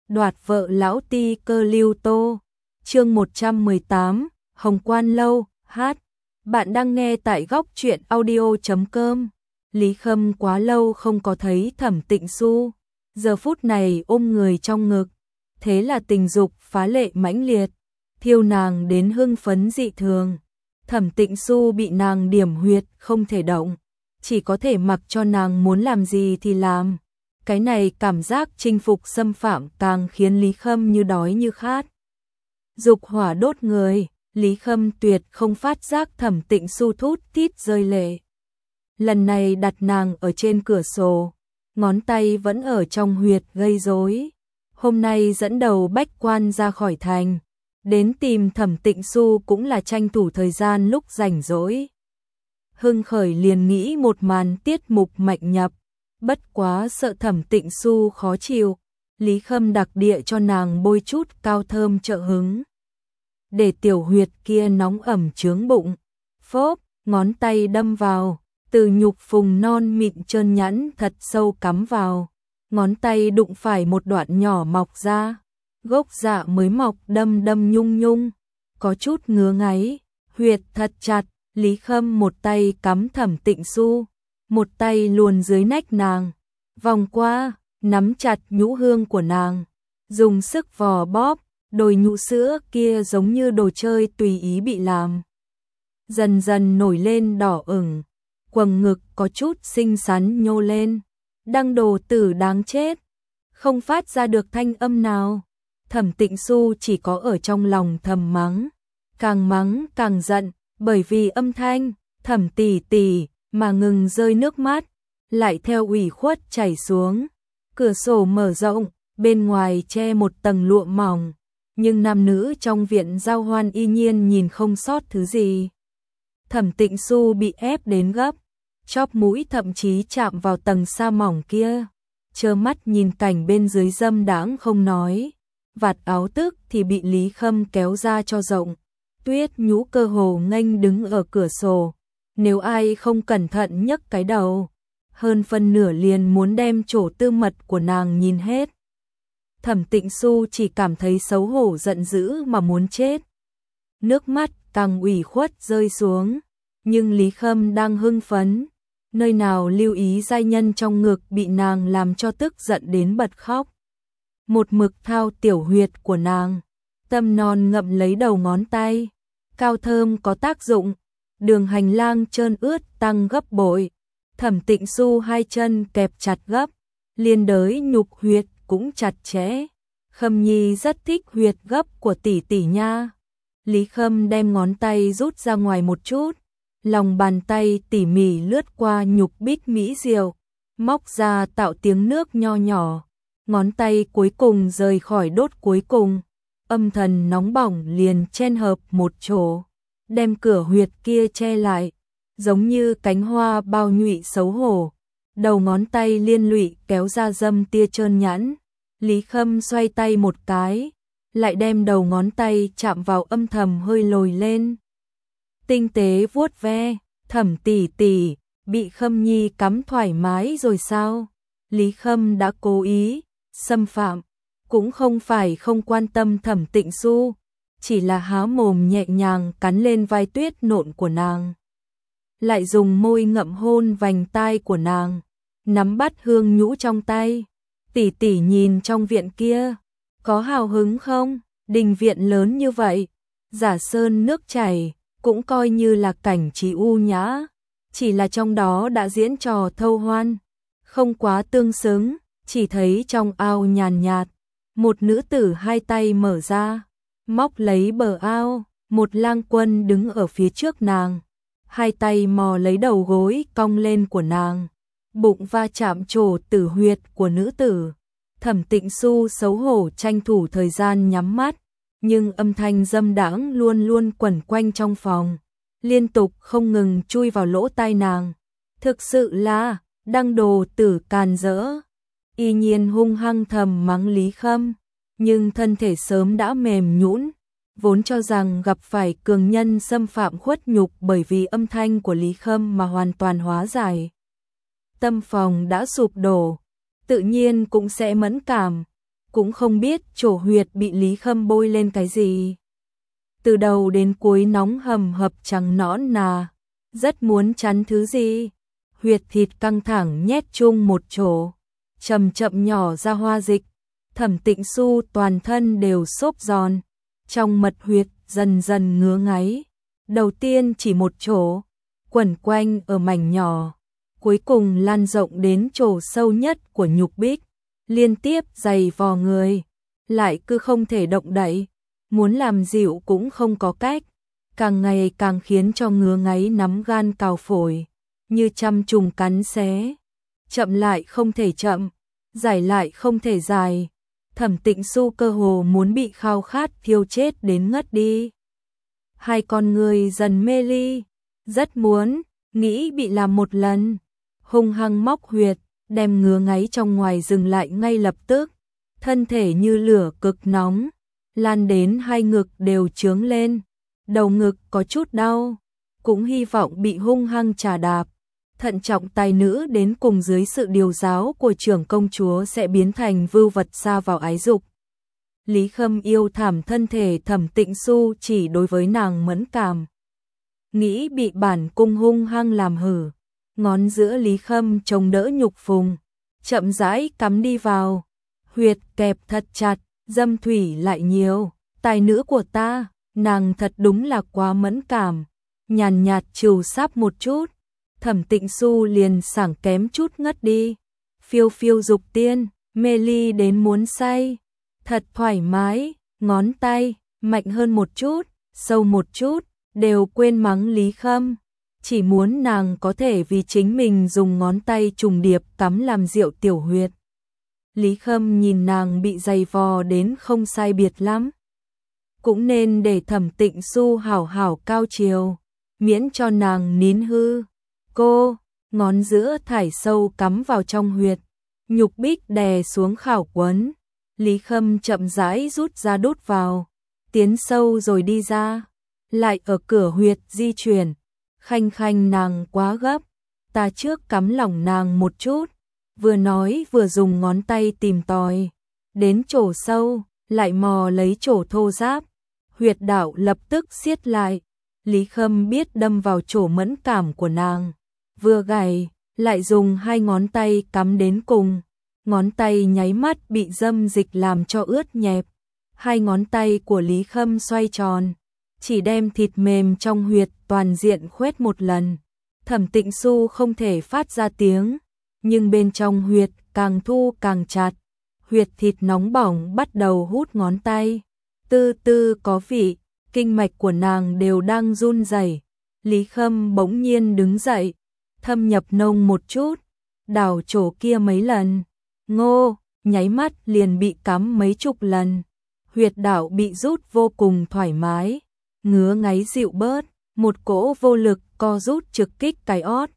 đoạt vợ lão ti cơ Lưu Tô. Chương 118, Hồng Quan Lâu, hát. Bạn đang nghe tại góc truyện audio.com. Lý Khâm quá lâu không có thấy Thẩm Tịnh Xu, giờ phút này ôm người trong ngực, thế là tình dục phá lệ mãnh liệt, thiêu nàng đến hưng phấn dị thường. Thẩm Tịnh Xu bị nàng điểm huyệt không thể động, chỉ có thể mặc cho nàng muốn làm gì thì làm. Cái này cảm giác chinh phục xâm phạm càng khiến Lý Khâm như đói như khát. Dục hỏa đốt người, Lý Khâm tuyệt không phát giác Thẩm Tịnh Xu thút thít rơi lệ. Lần này đặt nàng ở trên cửa sổ, ngón tay vẫn ở trong huyệt gây rối. Hôm nay dẫn đầu bách quan ra khỏi thành, đến tìm Thẩm Tịnh Xu cũng là tranh thủ thời gian lúc rảnh rỗi. Hưng khởi liền nghĩ một màn tiết mục mạnh nhập, bất quá sợ Thẩm Tịnh Xu khó chịu, Lý Khâm đặc địa cho nàng bôi chút cao thơm trợ hứng, để tiểu huyệt kia nóng ẩm chướng bụng. Phốp, ngón tay đâm vào, từ nhục phùng non mịn trơn nhẵn thật sâu cắm vào, ngón tay đụng phải một đoạn nhỏ mọc ra, gốc dạ mới mọc đâm đâm nhung nhung, có chút ngứa ngáy, huyệt thật chặt. Lý Khâm một tay cắm Thẩm Tịnh Xu, một tay luồn dưới nách nàng, vòng qua, nắm chặt nhũ hương của nàng, dùng sức vò bóp, đồi nhũ sữa kia giống như đồ chơi tùy ý bị làm. Dần dần nổi lên đỏ ửng, quầng ngực có chút xinh xắn nhô lên, đăng đồ tử đáng chết, không phát ra được thanh âm nào. Thẩm Tịnh Xu chỉ có ở trong lòng thầm mắng càng giận, bởi vì âm thanh Thẩm tỷ tỷ mà ngừng rơi nước mắt, lại theo ủy khuất chảy xuống. Cửa sổ mở rộng, bên ngoài che một tầng lụa mỏng, nhưng nam nữ trong viện giao hoan y nhiên nhìn không sót thứ gì. Thẩm Tịnh Xu bị ép đến gấp, chóp mũi thậm chí chạm vào tầng sa mỏng kia, trơ mắt nhìn cảnh bên dưới dâm đãng không nói, vạt áo tức thì bị Lý Khâm kéo ra cho rộng. Tuyết nhũ cơ hồ nghênh đứng ở cửa sổ, nếu ai không cẩn thận nhấc cái đầu, hơn phân nửa liền muốn đem chỗ tư mật của nàng nhìn hết. Thẩm Tịnh Xu chỉ cảm thấy xấu hổ giận dữ mà muốn chết. Nước mắt càng ủy khuất rơi xuống, nhưng Lý Khâm đang hưng phấn, nơi nào lưu ý giai nhân trong ngực bị nàng làm cho tức giận đến bật khóc. Một mực thao tiểu huyệt của nàng, tâm non ngậm lấy đầu ngón tay, cao thơm có tác dụng, đường hành lang trơn ướt tăng gấp bội. Thẩm Tịnh Xu hai chân kẹp chặt gấp, liên đới nhục huyệt cũng chặt chẽ. Khâm Nhi rất thích huyệt gấp của tỷ tỷ nha. Lý Khâm đem ngón tay rút ra ngoài một chút, lòng bàn tay tỉ mỉ lướt qua nhục bích mỹ diệu, móc ra tạo tiếng nước nho nhỏ. Ngón tay cuối cùng rời khỏi đốt cuối cùng, âm thần nóng bỏng liền chen hợp một chỗ, đem cửa huyệt kia che lại, giống như cánh hoa bao nhụy xấu hổ. Đầu ngón tay liên lụy kéo ra dâm tia trơn nhẵn, Lý Khâm xoay tay một cái, lại đem đầu ngón tay chạm vào âm thầm hơi lồi lên. Tinh tế vuốt ve, Thẩm tỷ tỷ, bị Khâm Nhi cắm thoải mái rồi sao? Lý Khâm đã cố ý xâm phạm, cũng không phải không quan tâm Thẩm Tịnh Xu, chỉ là há mồm nhẹ nhàng cắn lên vai tuyết nộn của nàng, lại dùng môi ngậm hôn vành tai của nàng, nắm bắt hương nhũ trong tay. Tỷ tỷ nhìn trong viện kia, có hào hứng không? Đình viện lớn như vậy, giả sơn nước chảy, cũng coi như là cảnh trí u nhã, chỉ là trong đó đã diễn trò thâu hoan, không quá tương xứng. Chỉ thấy trong ao nhàn nhạt, một nữ tử hai tay mở ra, móc lấy bờ ao, một lang quân đứng ở phía trước nàng, hai tay mò lấy đầu gối cong lên của nàng, bụng va chạm chỗ tử huyệt của nữ tử. Thẩm Tịnh Xu xấu hổ tranh thủ thời gian nhắm mắt, nhưng âm thanh dâm đãng luôn luôn quẩn quanh trong phòng, liên tục không ngừng chui vào lỗ tai nàng. Thực sự là đăng đồ tử càn rỡ. Y nhiên hung hăng thầm mắng Lý Khâm, nhưng thân thể sớm đã mềm nhũn, vốn cho rằng gặp phải cường nhân xâm phạm khuất nhục bởi vì âm thanh của Lý Khâm mà hoàn toàn hóa giải. Tâm phòng đã sụp đổ, tự nhiên cũng sẽ mẫn cảm. cũng không biết chỗ huyệt bị Lý Khâm bôi lên cái gì. Từ đầu đến cuối nóng hầm hập trắng nõn nà, rất muốn chắn thứ gì. Huyệt thịt căng thẳng nhét chung một chỗ, chậm chậm nhỏ ra hoa dịch. Thẩm Tịnh Xu toàn thân đều xốp giòn, trong mật huyệt dần dần ngứa ngáy. Đầu tiên chỉ một chỗ, quẩn quanh ở mảnh nhỏ, cuối cùng lan rộng đến chỗ sâu nhất của nhục bích, liên tiếp giày vò người, lại cứ không thể động đậy, muốn làm dịu cũng không có cách, càng ngày càng khiến cho ngứa ngáy nắm gan cào phổi, như trăm trùng cắn xé. Chậm lại không thể chậm, giải lại không thể dài. Thẩm Tịnh Xu cơ hồ muốn bị khao khát thiêu chết đến ngất đi. Hai con người dần mê ly, rất muốn, nghĩ bị làm một lần, hung hăng móc huyệt, đem ngứa ngáy trong ngoài dừng lại ngay lập tức. Thân thể như lửa cực nóng, lan đến hai ngực đều chướng lên, đầu ngực có chút đau, cũng hy vọng bị hung hăng trà đạp. Thận trọng tài nữ đến cùng dưới sự điều giáo của trưởng công chúa sẽ biến thành vưu vật sa vào ái dục. Lý Khâm yêu thảm thân thể Thẩm Tịnh Xu chỉ đối với nàng mẫn cảm. Nghĩ bị bản cung hung hăng làm hử, ngón giữa Lý Khâm chống đỡ nhục phùng, chậm rãi cắm đi vào, huyệt kẹp thật chặt, dâm thủy lại nhiều. Tài nữ của ta, nàng thật đúng là quá mẫn cảm. Nhàn nhạt trừ sáp một chút, Thẩm Tịnh Xu liền sảng kém chút ngất đi. Phiêu phiêu dục tiên, mê ly đến muốn say. Thật thoải mái, ngón tay, mạnh hơn một chút, sâu một chút, đều quên mắng Lý Khâm. Chỉ muốn nàng có thể vì chính mình dùng ngón tay trùng điệp cắm làm rượu tiểu huyệt. Lý Khâm nhìn nàng bị giày vò đến không sai biệt lắm. Cũng nên để Thẩm Tịnh Xu hảo hảo cao chiều, miễn cho nàng nín hư. Cô, ngón giữa thải sâu cắm vào trong huyệt, nhục bích đè xuống khảo quấn. Lý Khâm chậm rãi rút ra đút vào, tiến sâu rồi đi ra, lại ở cửa huyệt di chuyển. Khanh khanh nàng quá gấp, ta trước cắm lỏng nàng một chút. Vừa nói vừa dùng ngón tay tìm tòi, đến chỗ sâu, lại mò lấy chỗ thô ráp. Huyệt đạo lập tức siết lại. Lý Khâm biết đâm vào chỗ mẫn cảm của nàng, vừa gảy, lại dùng hai ngón tay cắm đến cùng. Ngón tay nháy mắt bị dâm dịch làm cho ướt nhẹp. Hai ngón tay của Lý Khâm xoay tròn, chỉ đem thịt mềm trong huyệt toàn diện khuét một lần. Thẩm Tịnh Xu không thể phát ra tiếng, nhưng bên trong huyệt càng thu càng chặt. Huyệt thịt nóng bỏng bắt đầu hút ngón tay. Tư tư có vị, kinh mạch của nàng đều đang run rẩy. Lý Khâm bỗng nhiên đứng dậy, thâm nhập nông một chút, đảo chỗ kia mấy lần. Ngô, nháy mắt liền bị cắm mấy chục lần. Huyệt đạo bị rút vô cùng thoải mái, ngứa ngáy dịu bớt, một cỗ vô lực co rút trực kích cái ót.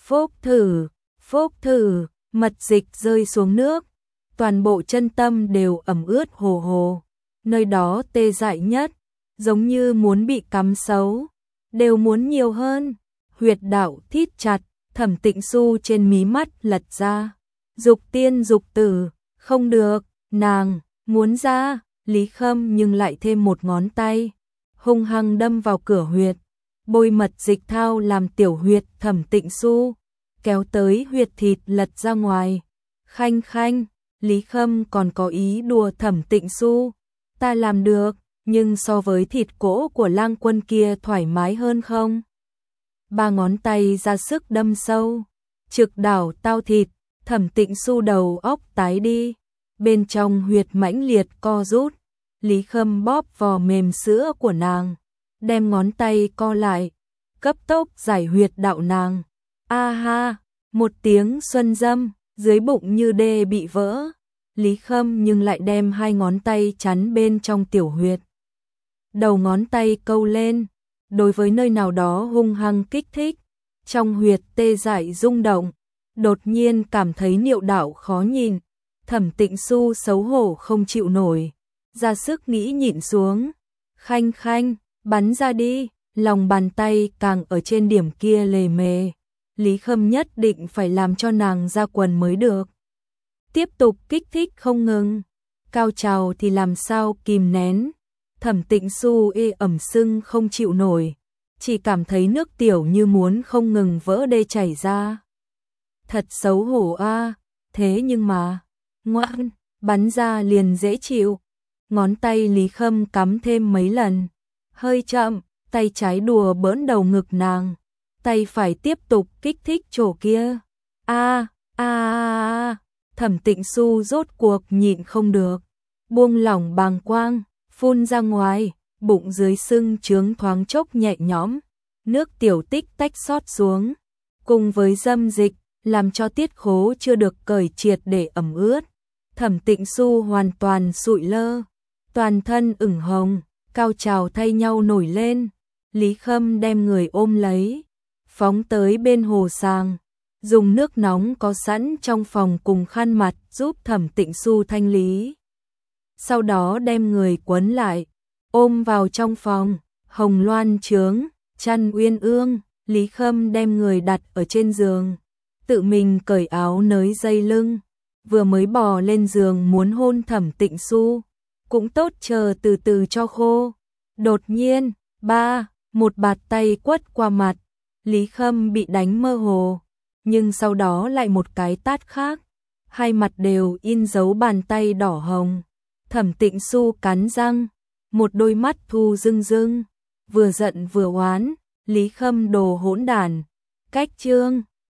Phốc thử, mật dịch rơi xuống nước, toàn bộ chân tâm đều ẩm ướt hồ hồ. Nơi đó tê dại nhất, giống như muốn bị cắm sấu, đều muốn nhiều hơn. Huyệt đạo thít chặt, Thẩm Tịnh Xu trên mí mắt lật ra. Dục tiên dục tử, không được, nàng muốn ra. Lý Khâm nhưng lại thêm một ngón tay, hung hăng đâm vào cửa huyệt, bôi mật dịch thao làm tiểu huyệt Thẩm Tịnh Xu, kéo tới huyệt thịt lật ra ngoài. Khanh khanh, Lý Khâm còn có ý đùa Thẩm Tịnh Xu, ta làm được, nhưng so với thịt cỗ của Lang Quân kia thoải mái hơn không? Ba ngón tay ra sức đâm sâu, trực đảo tao thịt. Thẩm Tịnh Xu đầu óc tái đi, bên trong huyệt mãnh liệt co rút. Lý Khâm bóp vò mềm sữa của nàng, đem ngón tay co lại, cấp tốc giải huyệt đạo nàng. A ha, một tiếng xuân dâm, dưới bụng như đê bị vỡ. Lý Khâm nhưng lại đem hai ngón tay chắn bên trong tiểu huyệt. Đầu ngón tay câu lên, đối với nơi nào đó hung hăng kích thích, trong huyệt tê dại rung động. Đột nhiên cảm thấy niệu đạo khó nhìn, Thẩm Tịnh Xu xấu hổ không chịu nổi, ra sức nghĩ nhịn xuống. Khanh khanh, bắn ra đi, lòng bàn tay càng ở trên điểm kia lề mề. Lý Khâm nhất định phải làm cho nàng ra quần mới được. Tiếp tục kích thích không ngừng, cao trào thì làm sao kìm nén. Thẩm Tịnh Xu ê ẩm sưng không chịu nổi, chỉ cảm thấy nước tiểu như muốn không ngừng vỡ đê chảy ra. Thật xấu hổ a, thế nhưng mà, ngoan, bắn ra liền dễ chịu. Ngón tay Lý Khâm cắm thêm mấy lần, hơi chậm, tay trái đùa bỡn đầu ngực nàng, tay phải tiếp tục kích thích chỗ kia. Thẩm Tịnh Xu rốt cuộc nhịn không được, buông lỏng bàng quang, phun ra ngoài, bụng dưới sưng trướng thoáng chốc nhẹ nhõm, nước tiểu tích tách xót xuống, cùng với dâm dịch, làm cho tiết khố chưa được cởi triệt để ẩm ướt. Thẩm Tịnh Xu hoàn toàn sụi lơ, toàn thân ửng hồng, cao trào thay nhau nổi lên. Lý Khâm đem người ôm lấy, phóng tới bên hồ sàng, dùng nước nóng có sẵn trong phòng cùng khăn mặt giúp Thẩm Tịnh Xu thanh lý. Sau đó đem người quấn lại, ôm vào trong phòng, hồng loan trướng, chăn uyên ương. Lý Khâm đem người đặt ở trên giường, tự mình cởi áo nới dây lưng, vừa mới bò lên giường muốn hôn Thẩm Tịnh Xu, cũng tốt chờ từ từ cho khô. Đột nhiên, một bạt tay quất qua mặt, Lý Khâm bị đánh mơ hồ, nhưng sau đó lại một cái tát khác, hai mặt đều in dấu bàn tay đỏ hồng. Thẩm Tịnh Xu cắn răng, một đôi mắt thu rưng rưng, vừa giận vừa oán, Lý Khâm đồ hỗn đản, cách chương